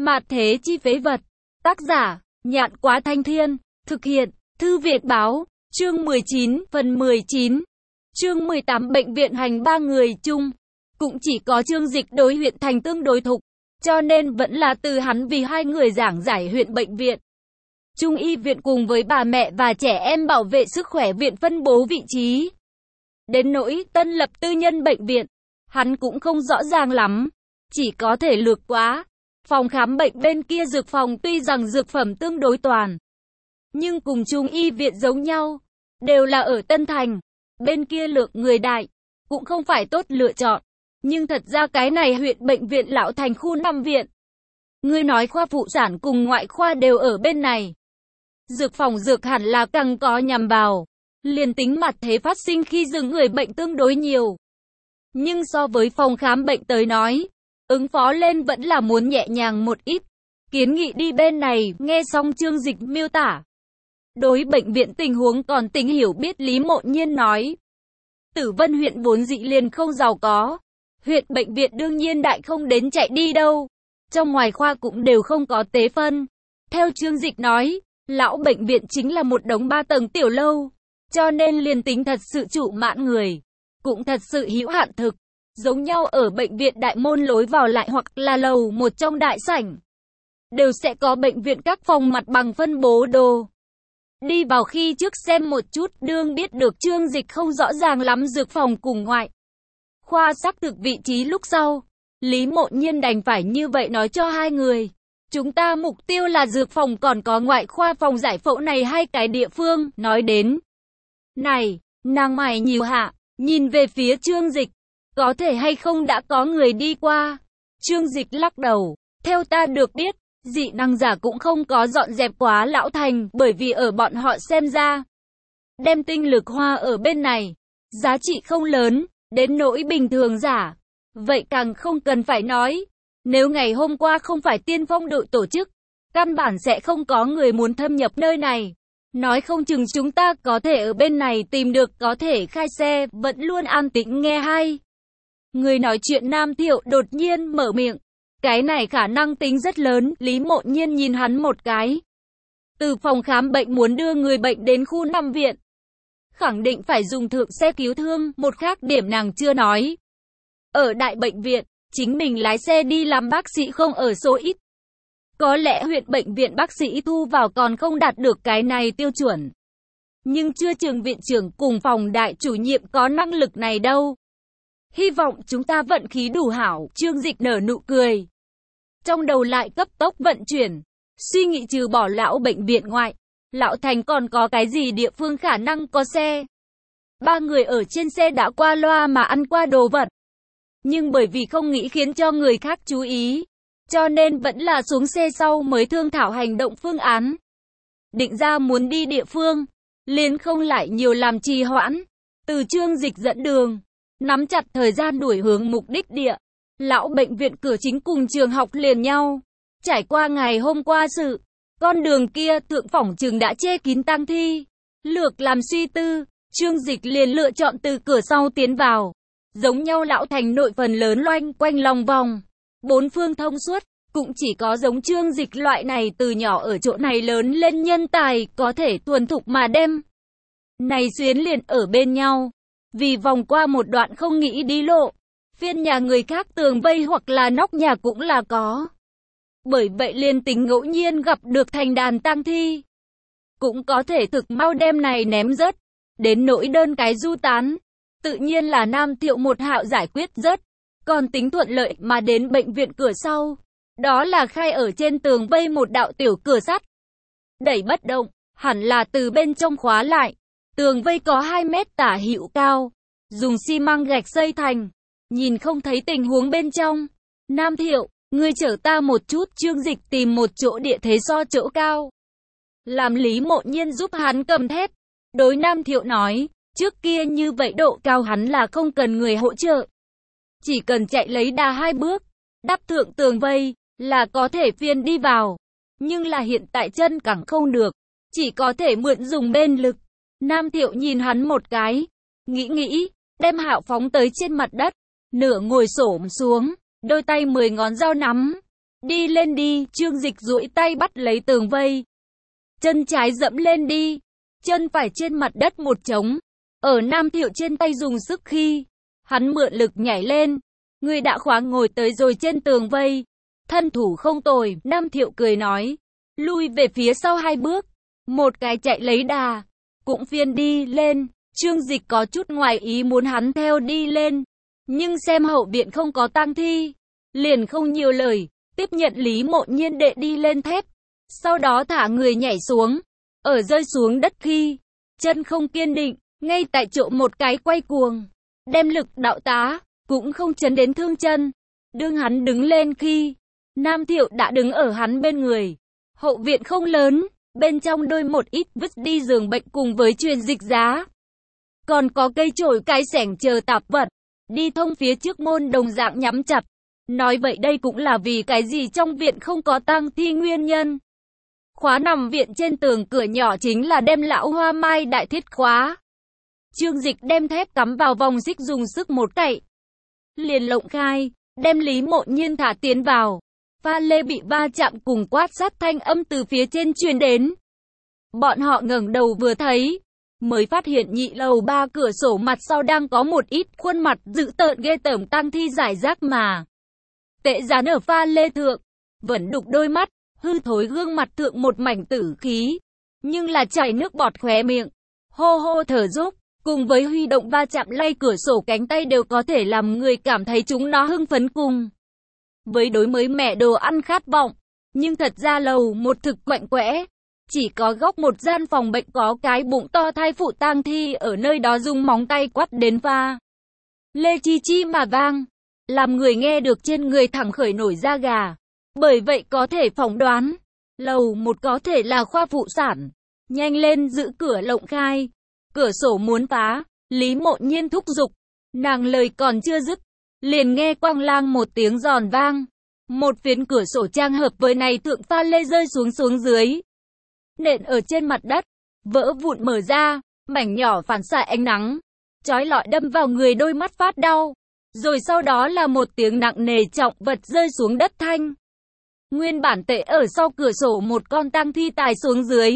Mạt thế chi phế vật. Tác giả, Nhạn Quá Thanh Thiên. Thực hiện, Thư Việt Báo. Chương 19, phần 19. Chương 18 bệnh viện hành 3 người chung. Cũng chỉ có Trương Dịch đối huyện thành tương đối thục, cho nên vẫn là từ hắn vì hai người giảng giải huyện bệnh viện. Trung y viện cùng với bà mẹ và trẻ em bảo vệ sức khỏe viện phân bố vị trí. Đến nỗi tân lập tư nhân bệnh viện, hắn cũng không rõ ràng lắm, chỉ có thể lược quá. Phòng khám bệnh bên kia dược phòng tuy rằng dược phẩm tương đối toàn, nhưng cùng Trung y viện giống nhau, đều là ở Tân Thành. Bên kia lượng người đại, cũng không phải tốt lựa chọn. Nhưng thật ra cái này huyện bệnh viện Lão Thành khu 5 viện. Ngươi nói khoa phụ sản cùng ngoại khoa đều ở bên này. Dược phòng dược hẳn là càng có nhằm vào. Liền tính mặt thế phát sinh khi dừng người bệnh tương đối nhiều. Nhưng so với phòng khám bệnh tới nói, ứng phó lên vẫn là muốn nhẹ nhàng một ít. Kiến nghị đi bên này, nghe xong Trương Dịch miêu tả. Đối bệnh viện tình huống còn tính hiểu biết Lý Mộ Nhiên nói. Tử Vân huyện vốn dĩ liền không giàu có. Huyện bệnh viện đương nhiên đại không đến chạy đi đâu. Trong ngoài khoa cũng đều không có tế phân. Theo Trương Dịch nói, lão bệnh viện chính là một đống 3 tầng tiểu lâu. Cho nên liền tính thật sự trụ mãn người, cũng thật sự hữu hạn thực. Giống nhau ở bệnh viện đại môn lối vào lại hoặc là lầu một trong đại sảnh. Đều sẽ có bệnh viện các phòng mặt bằng phân bố đồ. Đi vào khi trước xem một chút đương biết được Trương Dịch không rõ ràng lắm dược phòng cùng ngoại khoa xác thực vị trí lúc sau. Lý Mộ Nhiên đành phải như vậy nói cho hai người. Chúng ta mục tiêu là dược phòng còn có ngoại khoa phòng giải phẫu này hai cái địa phương. Nói đến này, nàng mày nhíu hạ, nhìn về phía Trương Dịch. Có thể hay không đã có người đi qua? Trương Dịch lắc đầu. Theo ta được biết, dị năng giả cũng không có dọn dẹp quá Lão Thành, bởi vì ở bọn họ xem ra, đem tinh lực hoa ở bên này, giá trị không lớn, đến nỗi bình thường giả. Vậy càng không cần phải nói, nếu ngày hôm qua không phải tiên phong đội tổ chức, căn bản sẽ không có người muốn thâm nhập nơi này. Nói không chừng chúng ta có thể ở bên này tìm được có thể khai xe, vẫn luôn an tĩnh nghe hay. Người nói chuyện Nam Thiệu đột nhiên mở miệng. Cái này khả năng tính rất lớn, Lý Mộ Nhiên nhìn hắn một cái. Từ phòng khám bệnh muốn đưa người bệnh đến khu 5 viện. Khẳng định phải dùng thượng xe cứu thương, một khác điểm nàng chưa nói. Ở đại bệnh viện, chính mình lái xe đi làm bác sĩ không ở số ít. Có lẽ huyện bệnh viện bác sĩ thu vào còn không đạt được cái này tiêu chuẩn. Nhưng chưa chừng viện trưởng cùng phòng đại chủ nhiệm có năng lực này đâu. Hy vọng chúng ta vận khí đủ hảo, Trương Dịch nở nụ cười. Trong đầu lại cấp tốc vận chuyển, suy nghĩ trừ bỏ lão bệnh viện ngoại, Lão Thành còn có cái gì địa phương khả năng có xe. Ba người ở trên xe đã qua loa mà ăn qua đồ vật. Nhưng bởi vì không nghĩ khiến cho người khác chú ý, cho nên vẫn là xuống xe sau mới thương thảo hành động phương án. Định ra muốn đi địa phương, liền không lại nhiều làm trì hoãn. Từ Trương Dịch dẫn đường, nắm chặt thời gian đuổi hướng mục đích địa. Lão bệnh viện cửa chính cùng trường học liền nhau. Trải qua ngày hôm qua sự, con đường kia thượng phỏng chừng đã che kín tang thi. Lược làm suy tư, Trương Dịch liền lựa chọn từ cửa sau tiến vào. Giống nhau Lão Thành nội phần lớn loanh quanh lòng vòng, bốn phương thông suốt, cũng chỉ có giống Trương Dịch loại này từ nhỏ ở chỗ này lớn lên nhân tài có thể thuần thục mà đem này xuyến liền ở bên nhau. Vì vòng qua một đoạn không nghĩ đi lộ, phiên nhà người khác tường vây hoặc là nóc nhà cũng là có. Bởi vậy liền tính ngẫu nhiên gặp được thành đàn tang thi, cũng có thể thực mau đem này ném rớt. Đến nỗi đơn cái du tán, tự nhiên là Nam Thiệu một hạo giải quyết rớt. Còn tính thuận lợi mà đến bệnh viện cửa sau, đó là khai ở trên tường vây một đạo tiểu cửa sắt. Đẩy bất động, hẳn là từ bên trong khóa lại. Tường vây có 2 mét tả hữu cao, dùng xi măng gạch xây thành. Nhìn không thấy tình huống bên trong. Nam Thiệu, ngươi chở ta một chút. Trương Dịch tìm một chỗ địa thế so chỗ cao, làm Lý Mộ Nhiên giúp hắn cầm thép. Đối Nam Thiệu nói, trước kia như vậy độ cao hắn là không cần người hỗ trợ. Chỉ cần chạy lấy đà 2 bước, đắp thượng tường vây, là có thể phiên đi vào. Nhưng là hiện tại chân cẳng không được, chỉ có thể mượn dùng bên lực. Nam Thiệu nhìn hắn một cái, nghĩ, đem Hạo phóng tới trên mặt đất, nửa ngồi xổm xuống, đôi tay 10 ngón dao nắm, Đi lên đi, Trương Dịch duỗi tay bắt lấy tường vây. Chân trái dẫm lên đi, chân phải trên mặt đất một trống. Ở Nam Thiệu trên tay dùng sức khi hắn mượn lực nhảy lên, người đã khóa ngồi tới rồi trên tường vây. Thân thủ không tồi, Nam Thiệu cười nói, lui về phía sau 2 bước, một cái chạy lấy đà, cũng phiên đi lên. Trương Dịch có chút ngoài ý muốn hắn theo đi lên, nhưng xem hậu viện không có tang thi, liền không nhiều lời, tiếp nhận Lý Mộ Nhiên đệ đi lên thép, sau đó thả người nhảy xuống. Ở rơi xuống đất khi chân không kiên định, ngay tại chỗ một cái quay cuồng, đem lực đạo tá, cũng không chấn đến thương chân. Đương hắn đứng lên khi Nam Thiệu đã đứng ở hắn bên người. Hậu viện không lớn, bên trong đôi một ít vứt đi giường bệnh cùng với truyền dịch giá. Còn có cây chổi cái xẻng chờ tạp vật, đi thông phía trước môn đồng dạng nhắm chặt. Nói vậy đây cũng là vì cái gì trong viện không có tang thi nguyên nhân. Khóa nằm viện trên tường cửa nhỏ chính là đem lão hoa mai đại thiết khóa. Trương Dịch đem thép cắm vào vòng xích dùng sức một cậy, liền lộng khai, đem Lý Mộ Nhiên thả tiến vào. Pha lê bị va chạm cùng quát sát thanh âm từ phía trên truyền đến. Bọn họ ngẩng đầu vừa thấy, mới phát hiện nhị lầu 3 cửa sổ mặt sau đang có một ít khuôn mặt dữ tợn ghê tởm tang thi giải rác mà tệ dán ở pha lê thượng, vẫn đục đôi mắt, hư thối gương mặt thượng một mảnh tử khí, nhưng là chảy nước bọt khóe miệng, hô hô thở dốc, cùng với huy động va chạm lay cửa sổ cánh tay đều có thể làm người cảm thấy chúng nó hưng phấn cùng với đối mới mẻ đồ ăn khát vọng. Nhưng thật ra lầu một thực quạnh quẽ, chỉ có góc một gian phòng bệnh có cái bụng to thai phụ tang thi ở nơi đó dùng móng tay quắt đến pha lê chi chi mà vang, làm người nghe được trên người thẳng khởi nổi da gà. Bởi vậy có thể phỏng đoán, lầu một có thể là khoa phụ sản. Nhanh lên giữ cửa lộng khai, cửa sổ muốn phá. Lý Mộ Nhiên thúc giục, nàng lời còn chưa dứt, liền nghe quang lang một tiếng giòn vang, một phiến cửa sổ trang hợp với này thượng pha lê rơi xuống dưới, nện ở trên mặt đất, vỡ vụn mở ra, mảnh nhỏ phản xạ ánh nắng, chói lọi đâm vào người, đôi mắt phát đau. Rồi sau đó là một tiếng nặng nề trọng vật rơi xuống đất thanh. Nguyên bản tệ ở sau cửa sổ một con tang thi tài xuống dưới.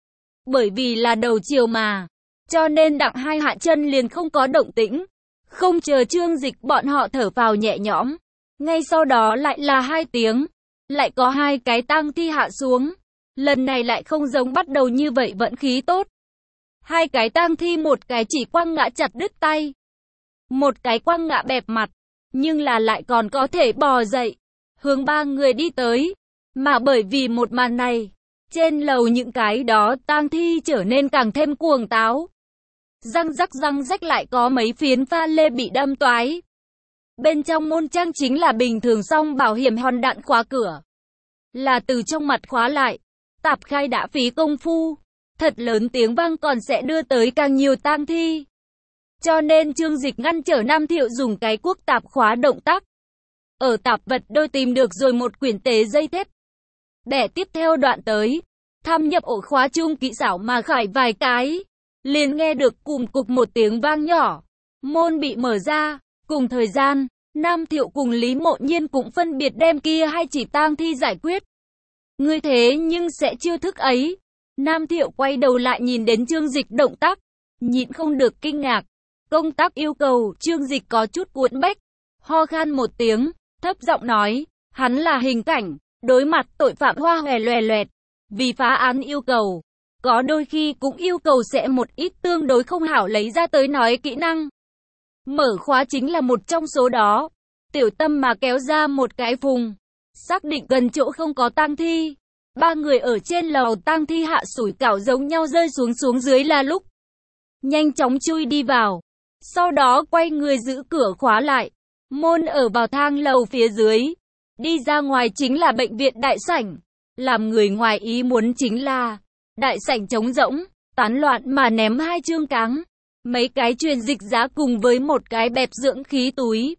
Bởi vì là đầu chiều mà, cho nên đặng hai hạ chân liền không có động tĩnh. Không chờ Trương Dịch bọn họ thở phào nhẹ nhõm, ngay sau đó lại là 2 tiếng, lại có 2 cái tang thi hạ xuống. Lần này lại không giống bắt đầu như vậy vận khí tốt. 2 cái tang thi, một cái chỉ quăng ngã chặt đứt tay, một cái quăng ngã bẹp mặt, nhưng là lại còn có thể bò dậy, hướng 3 người đi tới. Mà bởi vì một màn này, trên lầu những cái đó tang thi trở nên càng thêm cuồng táo. Răng rắc lại có mấy phiến pha lê bị đâm toái. Bên trong môn trang chính là bình thường song bảo hiểm hòn đạn khóa cửa, là từ trong mặt khóa lại. Tạp khai đã phí công phu, thật lớn tiếng vang còn sẽ đưa tới càng nhiều tang thi. Cho nên Trương Dịch ngăn trở Nam Thiệu dùng cái cuốc tạp khóa động tác. Ở tạp vật đôi tìm được rồi một quyển tế dây thép. Bẻ tiếp theo đoạn tới, thăm nhập ổ khóa chung kỹ xảo mà khải vài cái. Liền nghe được cùm cục một tiếng vang nhỏ. Môn bị mở ra, cùng thời gian, Nam Thiệu cùng Lý Mộ Nhiên cũng phân biệt đem kia 2 chỉ tang thi giải quyết. Ngươi thế nhưng sẽ chiêu thức ấy. Nam Thiệu quay đầu lại nhìn đến Trương Dịch động tác, nhịn không được kinh ngạc. Công tác yêu cầu, Trương Dịch có chút cuốn bách, ho khan một tiếng, thấp giọng nói, hắn là hình cảnh, đối mặt tội phạm hoa hòe loè loẹt, vì phá án yêu cầu, có đôi khi cũng yêu cầu sẽ một ít tương đối không hảo lấy ra tới nói kỹ năng. Mở khóa chính là một trong số đó. Tiểu Tâm mà kéo ra một cái vùng, xác định gần chỗ không có tang thi. 3 người ở trên lầu tang thi hạ sủi cảo giống nhau rơi xuống dưới là lúc nhanh chóng chui đi vào. Sau đó quay người giữ cửa khóa lại. Môn ở vào thang lầu phía dưới. Đi ra ngoài chính là bệnh viện đại sảnh. Làm người ngoài ý muốn chính là đại sảnh trống rỗng, tán loạn mà ném 2 trương cáng, mấy cái truyền dịch giá cùng với một cái bẹp dưỡng khí túi.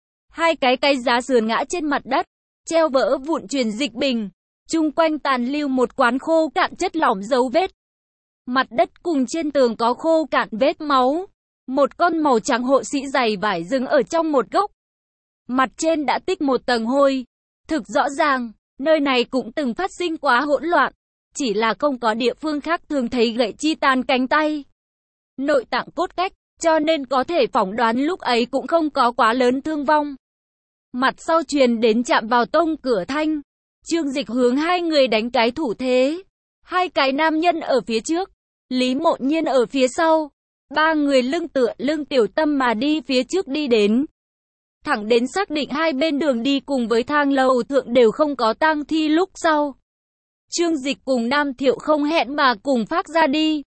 2 cái giá sườn ngã trên mặt đất, treo vỡ vụn truyền dịch bình. Chung quanh tàn lưu một quán khô cạn chất lỏng dấu vết. Mặt đất cùng trên tường có khô cạn vết máu. Một con màu trắng hộ sĩ giày vải dừng ở trong một gốc. Mặt trên đã tích một tầng hôi. Thực rõ ràng, nơi này cũng từng phát sinh quá hỗn loạn. Chỉ là không có địa phương khác thường thấy gậy chi tàn cánh tay, nội tạng cốt cách, cho nên có thể phỏng đoán lúc ấy cũng không có quá lớn thương vong. Mặt sau truyền đến chạm vào tông cửa thanh. Trương Dịch hướng hai người đánh cái thủ thế. Hai cái nam nhân ở phía trước, Lý Mộ Nhiên ở phía sau. Ba người lưng tựa lưng Tiểu Tâm mà đi phía trước đi đến. Thẳng đến xác định hai bên đường đi cùng với thang lầu thượng đều không có tang thi lúc sau. Trương Dịch cùng Nam Thiệu không hẹn mà cùng phát ra đi.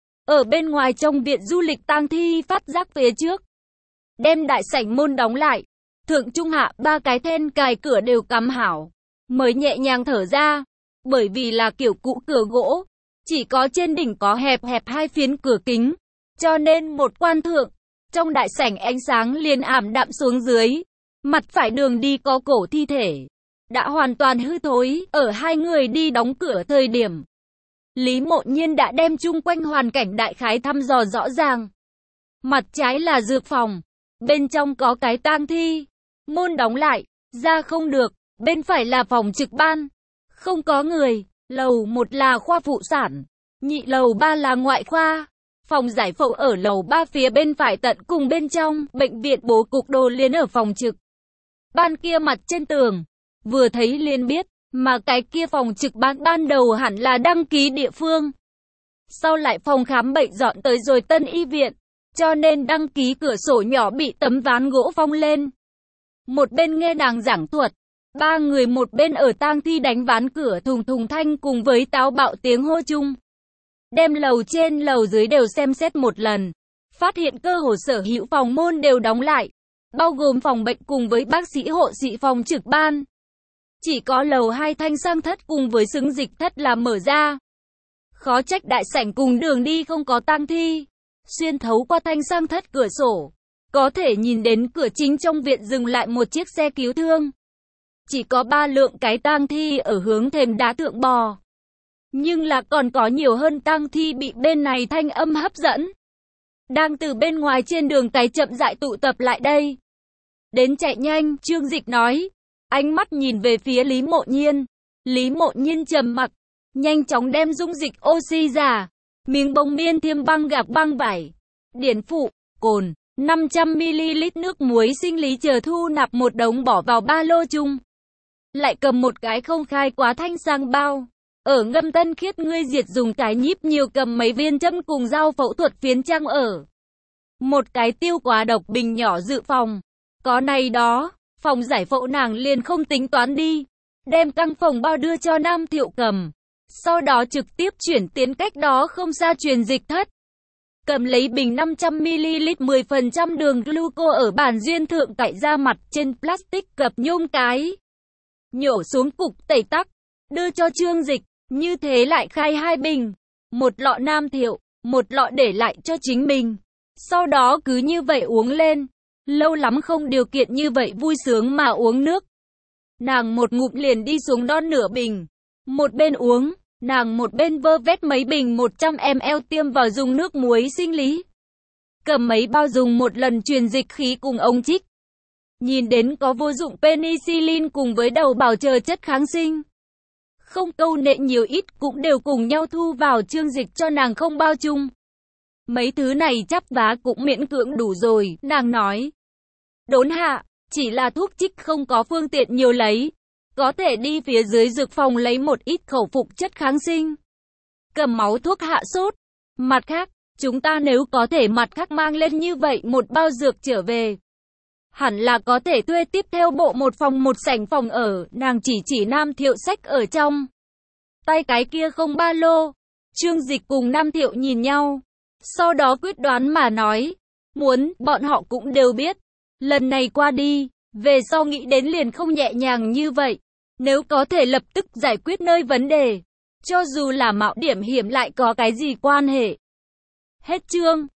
Ở bên ngoài trong viện du lịch tang thi phát giác phía trước. Đem đại sảnh môn đóng lại. Thượng trung hạ ba cái then cài cửa đều cắm hảo. Mới nhẹ nhàng thở ra. Bởi vì là kiểu cũ cửa gỗ. Chỉ có trên đỉnh có hẹp hẹp hai phiến cửa kính. Cho nên một quan thượng. Trong đại sảnh ánh sáng liền ảm đạm xuống dưới. Mặt phải đường đi có cổ thi thể. Đã hoàn toàn hư thối. Ở hai người đi đóng cửa thời điểm. Lý Mộ Nhiên đã đem chung quanh hoàn cảnh đại khái thăm dò rõ ràng. Mặt trái là dược phòng. Bên trong có cái tang thi. Môn đóng lại. Ra không được. Bên phải là phòng trực ban. Không có người. Lầu 1 là khoa phụ sản. Nhị lầu 3 là ngoại khoa. Phòng giải phẫu ở lầu 3 phía bên phải tận cùng bên trong. Bệnh viện bố cục đồ liền ở phòng trực ban kia mặt trên tường. Vừa thấy liền biết. Mà cái kia phòng trực ban đầu hẳn là đăng ký địa phương. Sau lại phòng khám bệnh dọn tới rồi tân y viện. Cho nên đăng ký cửa sổ nhỏ bị tấm ván gỗ phong lên. Một bên nghe nàng giảng thuật. Ba người một bên ở tang thi đánh ván cửa thùng thùng thanh cùng với táo bạo tiếng hô chung. Đem lầu trên lầu dưới đều xem xét một lần. Phát hiện cơ hồ sở hữu phòng môn đều đóng lại. Bao gồm phòng bệnh cùng với bác sĩ hộ sĩ phòng trực ban. Chỉ có lầu 2 thanh sang thất cùng với xứng dịch thất là mở ra. Khó trách đại sảnh cùng đường đi không có tang thi. Xuyên thấu qua thanh sang thất cửa sổ. Có thể nhìn đến cửa chính trong viện dừng lại một chiếc xe cứu thương. Chỉ có 3 lượng cái tang thi ở hướng thềm đá thượng bò. Nhưng là còn có nhiều hơn tang thi bị bên này thanh âm hấp dẫn. Đang từ bên ngoài trên đường cái chậm rãi tụ tập lại đây. Đến chạy nhanh, Trương Dịch nói. Ánh mắt nhìn về phía Lý Mộ Nhiên. Lý Mộ Nhiên trầm mặc. Nhanh chóng đem dung dịch oxy ra. Miếng bông miên thiêm băng gạc băng vải. Điển phụ, cồn, 500ml nước muối sinh lý chờ thu nạp một đống bỏ vào ba lô chung. Lại cầm một cái không khai quá thanh sang bao. Ở ngâm tân khiết ngươi diệt dùng cái nhíp nhiều cầm mấy viên châm cùng dao phẫu thuật phiến trang ở. Một cái tiêu quá độc bình nhỏ dự phòng. Có này đó, phòng giải phẫu nàng liền không tính toán đi. Đem căng phòng bao đưa cho Nam Thiệu cầm. Sau đó trực tiếp chuyển tiến cách đó không xa truyền dịch thất. Cầm lấy bình 500ml 10% đường gluco ở bàn duyên thượng cạy ra mặt trên plastic cập nhôm cái. Nhổ xuống cục tẩy tắc. Đưa cho Trương Dịch. Như thế lại khai 2 bình. Một lọ Nam Thiệu. Một lọ để lại cho chính mình. Sau đó cứ như vậy uống lên. Lâu lắm không điều kiện như vậy vui sướng mà uống nước. Nàng một ngụm liền đi xuống đon nửa bình. Một bên uống. Nàng một bên vơ vét mấy bình 100ml tiêm vào dùng nước muối sinh lý. Cầm mấy bao dùng một lần truyền dịch khí cùng ống trích. Nhìn đến có vô dụng penicillin cùng với đầu bào chờ chất kháng sinh. Không câu nệ nhiều ít cũng đều cùng nhau thu vào Trương Dịch cho nàng không bao chung. Mấy thứ này chắp vá cũng miễn cưỡng đủ rồi, nàng nói. Đốn hạ, chỉ là thuốc trích không có phương tiện nhiều lấy. Có thể đi phía dưới dược phòng lấy một ít khẩu phục chất kháng sinh. Cầm máu thuốc hạ sốt. Mặt khác, chúng ta nếu có thể mặt khác mang lên như vậy một bao dược trở về. Hẳn là có thể thuê tiếp theo bộ một phòng một sảnh phòng ở, nàng chỉ Nam Thiệu sách ở trong. Tay cái kia không ba lô. Trương Dịch cùng Nam Thiệu nhìn nhau. Sau đó quyết đoán mà nói. Muốn, bọn họ cũng đều biết. Lần này qua đi, về sau nghĩ đến liền không nhẹ nhàng như vậy. Nếu có thể lập tức giải quyết nơi vấn đề. Cho dù là mạo điểm hiểm lại có cái gì quan hệ. Hết chương.